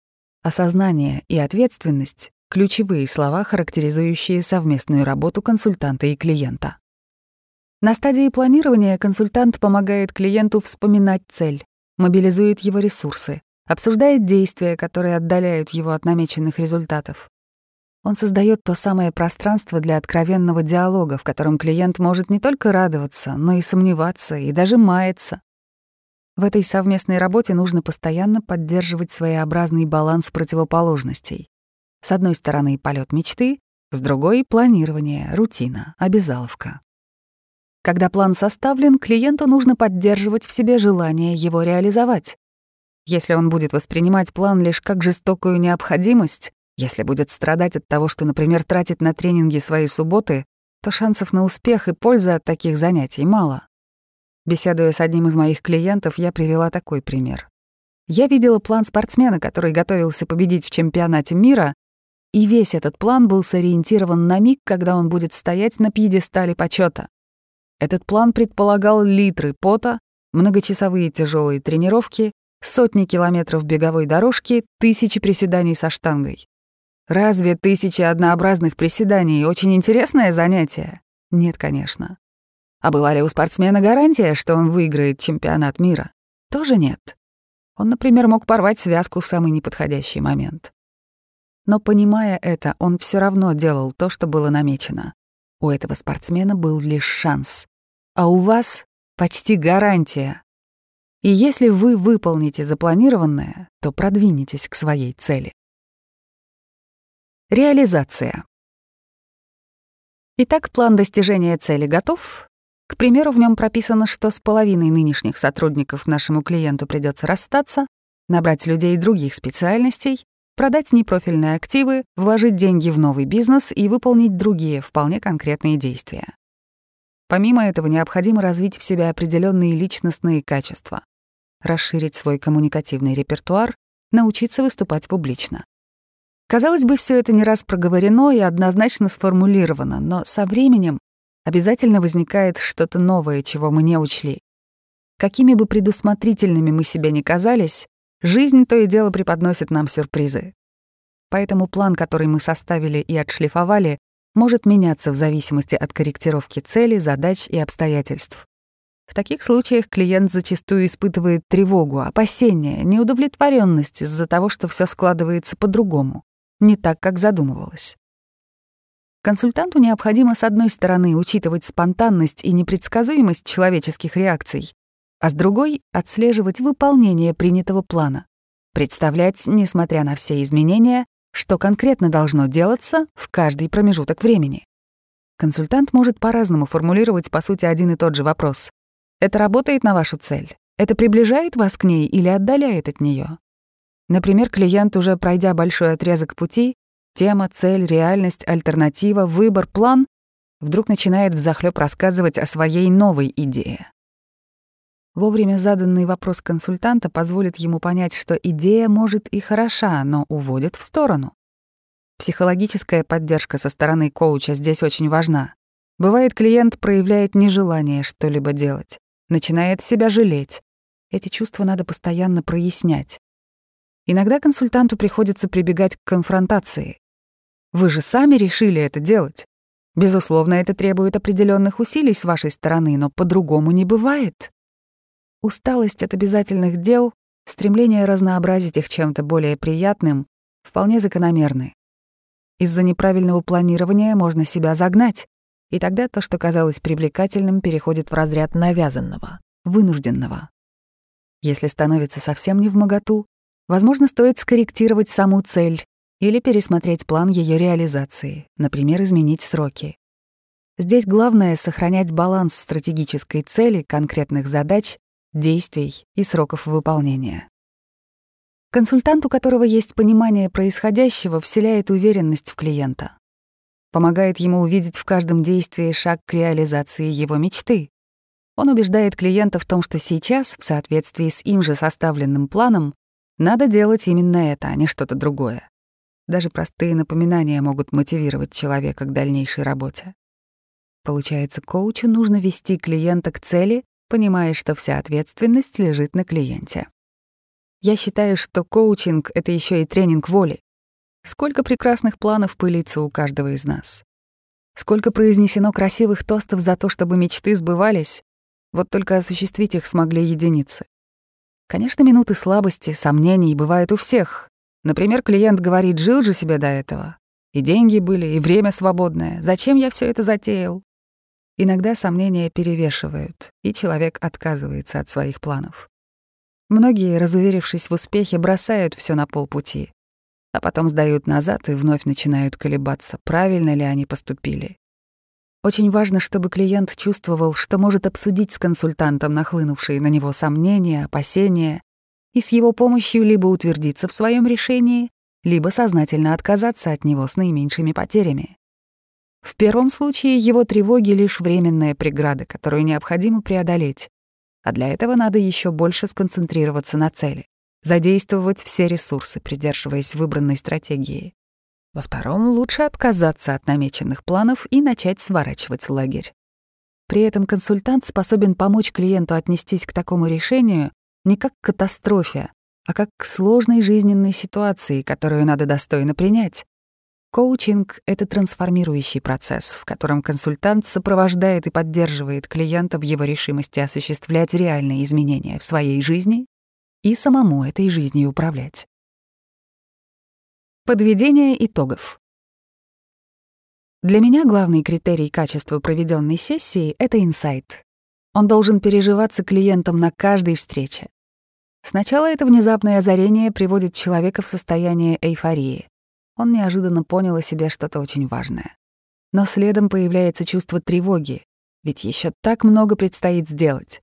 Осознание и ответственность — ключевые слова, характеризующие совместную работу консультанта и клиента. На стадии планирования консультант помогает клиенту вспоминать цель, мобилизует его ресурсы, обсуждает действия, которые отдаляют его от намеченных результатов. Он создает то самое пространство для откровенного диалога, в котором клиент может не только радоваться, но и сомневаться, и даже маяться. В этой совместной работе нужно постоянно поддерживать своеобразный баланс противоположностей. С одной стороны — полет мечты, с другой — планирование, рутина, обязаловка. Когда план составлен, клиенту нужно поддерживать в себе желание его реализовать. Если он будет воспринимать план лишь как жестокую необходимость, если будет страдать от того, что, например, тратит на тренинги свои субботы, то шансов на успех и пользы от таких занятий мало. Беседуя с одним из моих клиентов, я привела такой пример. Я видела план спортсмена, который готовился победить в чемпионате мира, и весь этот план был сориентирован на миг, когда он будет стоять на пьедестале почета. Этот план предполагал литры пота, многочасовые тяжелые тренировки, сотни километров беговой дорожки, тысячи приседаний со штангой. Разве тысячи однообразных приседаний очень интересное занятие? Нет, конечно. А была ли у спортсмена гарантия, что он выиграет чемпионат мира? Тоже нет. Он, например, мог порвать связку в самый неподходящий момент. Но, понимая это, он все равно делал то, что было намечено. У этого спортсмена был лишь шанс. А у вас почти гарантия. И если вы выполните запланированное, то продвинетесь к своей цели. Реализация. Итак, план достижения цели готов. К примеру, в нем прописано, что с половиной нынешних сотрудников нашему клиенту придется расстаться, набрать людей других специальностей, продать непрофильные активы, вложить деньги в новый бизнес и выполнить другие вполне конкретные действия. Помимо этого, необходимо развить в себе определенные личностные качества, расширить свой коммуникативный репертуар, научиться выступать публично. Казалось бы, все это не раз проговорено и однозначно сформулировано, но со временем обязательно возникает что-то новое, чего мы не учли. Какими бы предусмотрительными мы себе ни казались, жизнь то и дело преподносит нам сюрпризы. Поэтому план, который мы составили и отшлифовали, может меняться в зависимости от корректировки целей, задач и обстоятельств. В таких случаях клиент зачастую испытывает тревогу, опасения, неудовлетворенность из-за того, что все складывается по-другому, не так, как задумывалось. Консультанту необходимо, с одной стороны, учитывать спонтанность и непредсказуемость человеческих реакций, а с другой — отслеживать выполнение принятого плана, представлять, несмотря на все изменения, что конкретно должно делаться в каждый промежуток времени. Консультант может по-разному формулировать, по сути, один и тот же вопрос. Это работает на вашу цель? Это приближает вас к ней или отдаляет от нее? Например, клиент, уже пройдя большой отрезок пути, тема, цель, реальность, альтернатива, выбор, план, вдруг начинает взахлёб рассказывать о своей новой идее. Вовремя заданный вопрос консультанта позволит ему понять, что идея может и хороша, но уводит в сторону. Психологическая поддержка со стороны коуча здесь очень важна. Бывает, клиент проявляет нежелание что-либо делать, начинает себя жалеть. Эти чувства надо постоянно прояснять. Иногда консультанту приходится прибегать к конфронтации. Вы же сами решили это делать. Безусловно, это требует определенных усилий с вашей стороны, но по-другому не бывает. Усталость от обязательных дел, стремление разнообразить их чем-то более приятным вполне закономерны. Из-за неправильного планирования можно себя загнать, и тогда то, что казалось привлекательным, переходит в разряд навязанного, вынужденного. Если становится совсем невмоготу, возможно, стоит скорректировать саму цель или пересмотреть план ее реализации, например, изменить сроки. Здесь главное — сохранять баланс стратегической цели, конкретных задач, действий и сроков выполнения. Консультант, у которого есть понимание происходящего, вселяет уверенность в клиента, помогает ему увидеть в каждом действии шаг к реализации его мечты. Он убеждает клиента в том, что сейчас, в соответствии с им же составленным планом, надо делать именно это, а не что-то другое. Даже простые напоминания могут мотивировать человека к дальнейшей работе. Получается, коучу нужно вести клиента к цели, понимая, что вся ответственность лежит на клиенте. Я считаю, что коучинг — это еще и тренинг воли. Сколько прекрасных планов пылится у каждого из нас. Сколько произнесено красивых тостов за то, чтобы мечты сбывались, вот только осуществить их смогли единицы. Конечно, минуты слабости, сомнений бывают у всех. Например, клиент говорит: жил же себе до этого. И деньги были, и время свободное. Зачем я все это затеял? Иногда сомнения перевешивают, и человек отказывается от своих планов. Многие, разуверившись в успехе, бросают все на полпути, а потом сдают назад и вновь начинают колебаться, правильно ли они поступили. Очень важно, чтобы клиент чувствовал, что может обсудить с консультантом нахлынувшие на него сомнения, опасения, и с его помощью либо утвердиться в своем решении, либо сознательно отказаться от него с наименьшими потерями. В первом случае его тревоги — лишь временная преграда, которую необходимо преодолеть, а для этого надо еще больше сконцентрироваться на цели, задействовать все ресурсы, придерживаясь выбранной стратегии. Во втором лучше отказаться от намеченных планов и начать сворачивать лагерь. При этом консультант способен помочь клиенту отнестись к такому решению не как к катастрофе, а как к сложной жизненной ситуации, которую надо достойно принять. Коучинг — это трансформирующий процесс, в котором консультант сопровождает и поддерживает клиента в его решимости осуществлять реальные изменения в своей жизни и самому этой жизнью управлять. Подведение итогов. Для меня главный критерий качества проведенной сессии — это инсайт. Он должен переживаться клиентом на каждой встрече. Сначала это внезапное озарение приводит человека в состояние эйфории. Он неожиданно понял о себе что-то очень важное. Но следом появляется чувство тревоги, ведь еще так много предстоит сделать.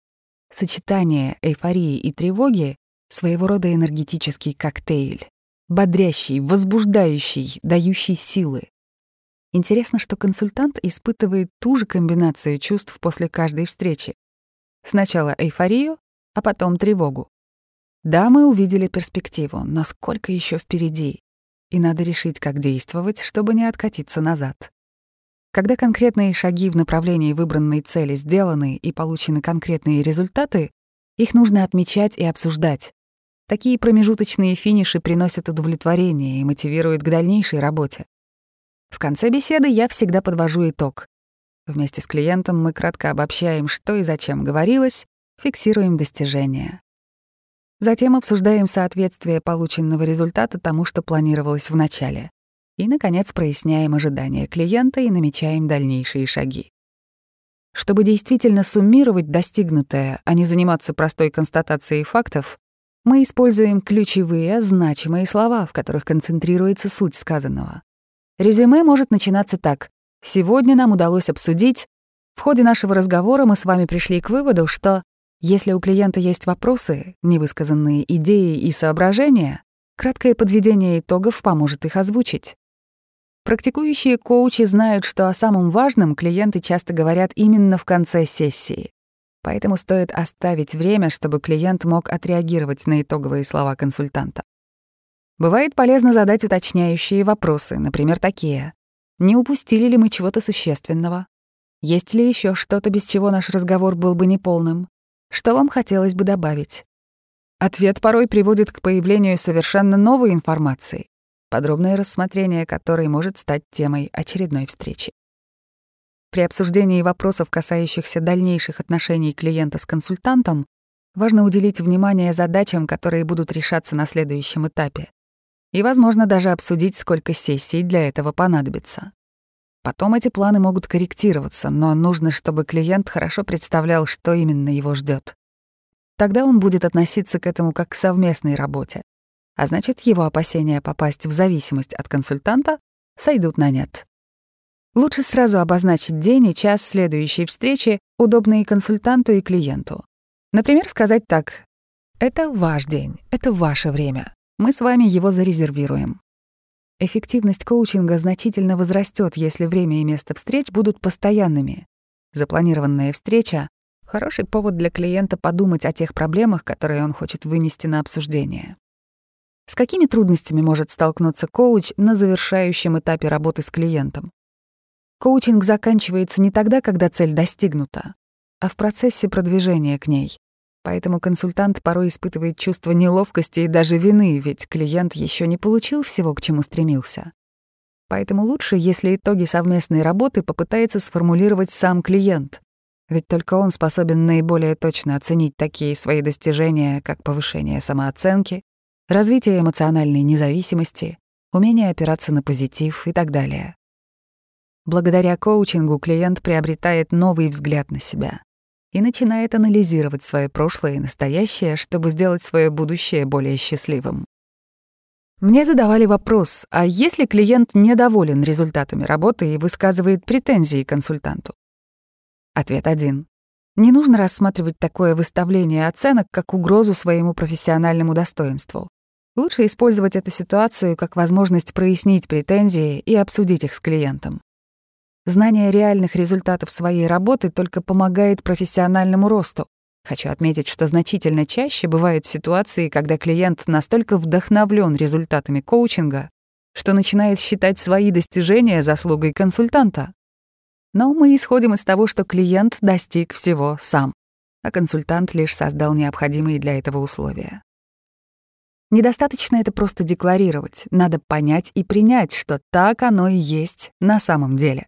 Сочетание эйфории и тревоги — своего рода энергетический коктейль, бодрящий, возбуждающий, дающий силы. Интересно, что консультант испытывает ту же комбинацию чувств после каждой встречи. Сначала эйфорию, а потом тревогу. Да, мы увидели перспективу, но сколько еще впереди? И надо решить, как действовать, чтобы не откатиться назад. Когда конкретные шаги в направлении выбранной цели сделаны и получены конкретные результаты, их нужно отмечать и обсуждать. Такие промежуточные финиши приносят удовлетворение и мотивируют к дальнейшей работе. В конце беседы я всегда подвожу итог. Вместе с клиентом мы кратко обобщаем, что и зачем говорилось, фиксируем достижения. Затем обсуждаем соответствие полученного результата тому, что планировалось в начале. И, наконец, проясняем ожидания клиента и намечаем дальнейшие шаги. Чтобы действительно суммировать достигнутое, а не заниматься простой констатацией фактов, мы используем ключевые, значимые слова, в которых концентрируется суть сказанного. Резюме может начинаться так. Сегодня нам удалось обсудить. В ходе нашего разговора мы с вами пришли к выводу, что если у клиента есть вопросы, невысказанные идеи и соображения, краткое подведение итогов поможет их озвучить. Практикующие коучи знают, что о самом важном клиенты часто говорят именно в конце сессии. Поэтому стоит оставить время, чтобы клиент мог отреагировать на итоговые слова консультанта. Бывает полезно задать уточняющие вопросы, например, такие: не упустили ли мы чего-то существенного? Есть ли еще что-то, без чего наш разговор был бы неполным? Что вам хотелось бы добавить? Ответ порой приводит к появлению совершенно новой информации, подробное рассмотрение которой может стать темой очередной встречи. При обсуждении вопросов, касающихся дальнейших отношений клиента с консультантом, важно уделить внимание задачам, которые будут решаться на следующем этапе. И, возможно, даже обсудить, сколько сессий для этого понадобится. Потом эти планы могут корректироваться, но нужно, чтобы клиент хорошо представлял, что именно его ждет. Тогда он будет относиться к этому как к совместной работе, а значит, его опасения попасть в зависимость от консультанта сойдут на нет. Лучше сразу обозначить день и час следующей встречи, удобные консультанту и клиенту. Например, сказать так: «Это ваш день, это ваше время. Мы с вами его зарезервируем». Эффективность коучинга значительно возрастет, если время и место встреч будут постоянными. Запланированная встреча — хороший повод для клиента подумать о тех проблемах, которые он хочет вынести на обсуждение. С какими трудностями может столкнуться коуч на завершающем этапе работы с клиентом? Коучинг заканчивается не тогда, когда цель достигнута, а в процессе продвижения к ней. Поэтому консультант порой испытывает чувство неловкости и даже вины, ведь клиент еще не получил всего, к чему стремился. Поэтому лучше, если итоги совместной работы попытается сформулировать сам клиент, ведь только он способен наиболее точно оценить такие свои достижения, как повышение самооценки, развитие эмоциональной независимости, умение опираться на позитив и так далее. Благодаря коучингу клиент приобретает новый взгляд на себя и начинает анализировать свое прошлое и настоящее, чтобы сделать свое будущее более счастливым. Мне задавали вопрос: а если клиент недоволен результатами работы и высказывает претензии консультанту? Ответ один. Не нужно рассматривать такое выставление оценок как угрозу своему профессиональному достоинству. Лучше использовать эту ситуацию как возможность прояснить претензии и обсудить их с клиентом. Знание реальных результатов своей работы только помогает профессиональному росту. Хочу отметить, что значительно чаще бывают ситуации, когда клиент настолько вдохновлен результатами коучинга, что начинает считать свои достижения заслугой консультанта. Но мы исходим из того, что клиент достиг всего сам, а консультант лишь создал необходимые для этого условия. Недостаточно это просто декларировать, надо понять и принять, что так оно и есть на самом деле.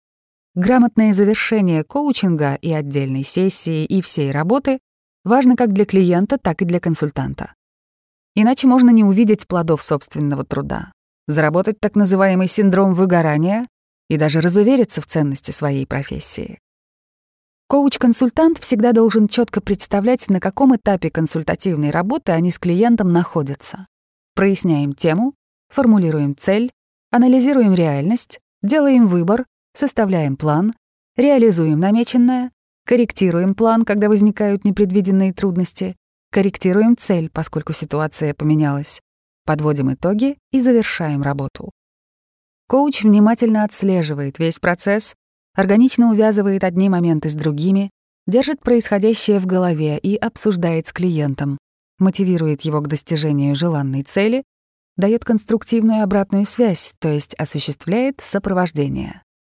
Грамотное завершение коучинга и отдельной сессии, и всей работы важно как для клиента, так и для консультанта. Иначе можно не увидеть плодов собственного труда, заработать так называемый синдром выгорания и даже разувериться в ценности своей профессии. Коуч-консультант всегда должен четко представлять, на каком этапе консультативной работы они с клиентом находятся. Проясняем тему, формулируем цель, анализируем реальность, делаем выбор, составляем план, реализуем намеченное, корректируем план, когда возникают непредвиденные трудности, корректируем цель, поскольку ситуация поменялась, подводим итоги и завершаем работу. Коуч внимательно отслеживает весь процесс, органично увязывает одни моменты с другими, держит происходящее в голове и обсуждает с клиентом, мотивирует его к достижению желанной цели, дает конструктивную обратную связь, то есть осуществляет сопровождение.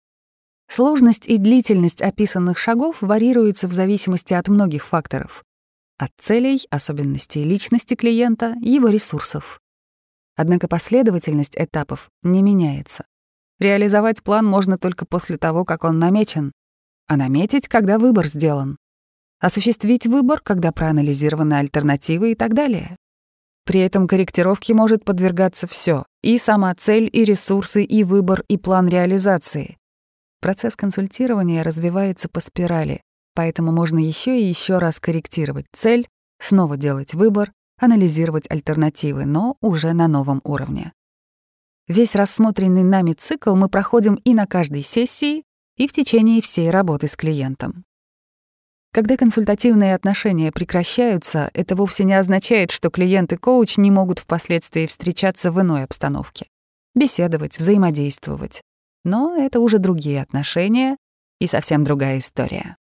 Сложность и длительность описанных шагов варьируются в зависимости от многих факторов: от целей, особенностей личности клиента, его ресурсов. Однако последовательность этапов не меняется. Реализовать план можно только после того, как он намечен, а наметить, когда выбор сделан. Осуществить выбор, когда проанализированы альтернативы и так далее. При этом корректировке может подвергаться все: и сама цель, и ресурсы, и выбор, и план реализации. Процесс консультирования развивается по спирали, поэтому можно еще и еще раз корректировать цель, снова делать выбор, анализировать альтернативы, но уже на новом уровне. Весь рассмотренный нами цикл мы проходим и на каждой сессии, и в течение всей работы с клиентом. Когда консультативные отношения прекращаются, это вовсе не означает, что клиент и коуч не могут впоследствии встречаться в иной обстановке, беседовать, взаимодействовать. Но это уже другие отношения и совсем другая история.